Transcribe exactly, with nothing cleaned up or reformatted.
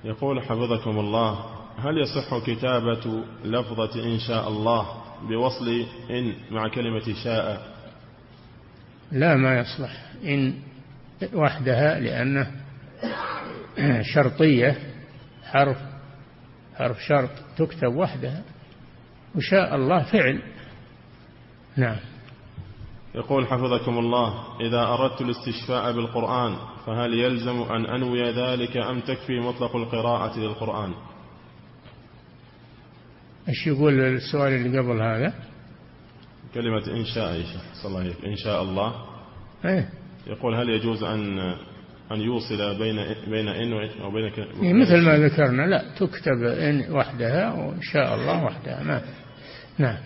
يقول حفظكم الله: هل يصح كتابة لفظة إن شاء الله بوصل إن مع كلمة شاء؟ لا، ما يصلح إن وحدها، لأنه شرطية، حرف حرف شرط تكتب وحدها، وشاء الله فعل. نعم. يقول حفظكم الله: إذا أردت الاستشفاء بالقرآن فهل يلزم أن أنوي ذلك أم تكفي مطلق القراءة للقرآن؟ ايش يقول السؤال اللي قبل هذا؟ كلمة إن شاء صلى الله عليه إن شاء الله. ايه؟ يقول: هل يجوز أن أن يوصل بين بين إن وبين إيه مثل ما ذكرنا، لا، تكتب إن وحدها وإن شاء الله وحدها. ما نعم.